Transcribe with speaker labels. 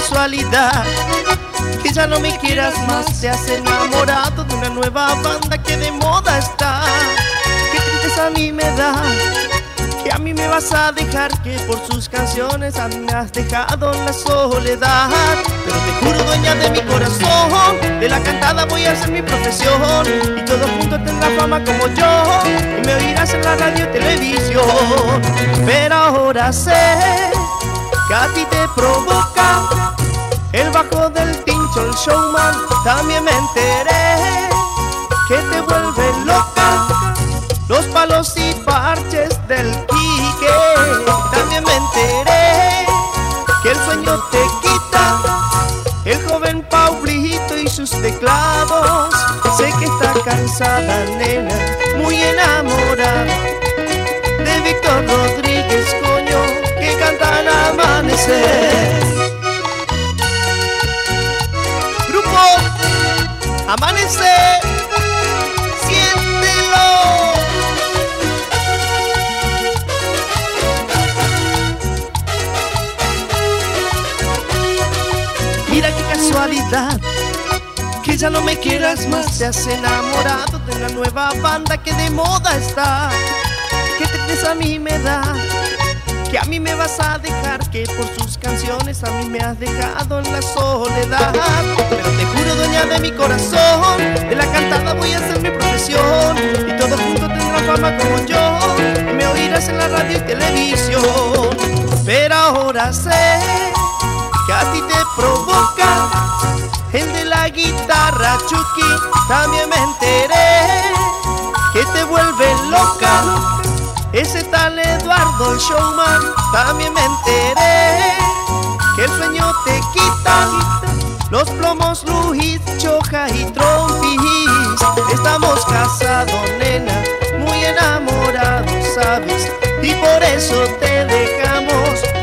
Speaker 1: casualidad que ya no me quieras más. Te has enamorado de una nueva banda que de moda está. Qué tristeza a mí me da que a mí me vas a dejar, que por sus canciones a mí me has dejado en la soledad. Pero te juro, dueña de mi corazón, de la cantada voy a hacer mi profesión, y todos juntos tendrás fama como yo, y me oirás en la radio y televisión. Pero ahora sé que a ti te provoca el bajo del Tincho, el showman. También me enteré que te vuelve loca los palos y parches del Quique. También me enteré que el sueño te quita el joven Paulito y sus teclados. Sé que está cansada, nena, muy enamorada de Víctor Rodríguez, coño, que canta al amanecer. Grupo Amanecer, siéntelo. Mira qué casualidad que ya no me quieras más. Te has enamorado de una nueva banda que de moda está. Qué tristeza a mí me da que a mí me vas a dejar, que por sus canciones a mí me has dejado en la soledad. Pero te juro, dueña de mi corazón, de la cantada voy a hacer mi profesión, y todos juntos tendrán fama como yo, y me oirás en la radio y televisión. Pero ahora sé que a ti te provoca el de la guitarra, Chucky. También me enteré que te vuelve loca ese tal Eduardo, el showman. También me enteré que el sueño te quita los plomos, Luis, Choja y Trompis. Estamos casados, nena, muy enamorados, ¿sabes? Y por eso te dejamos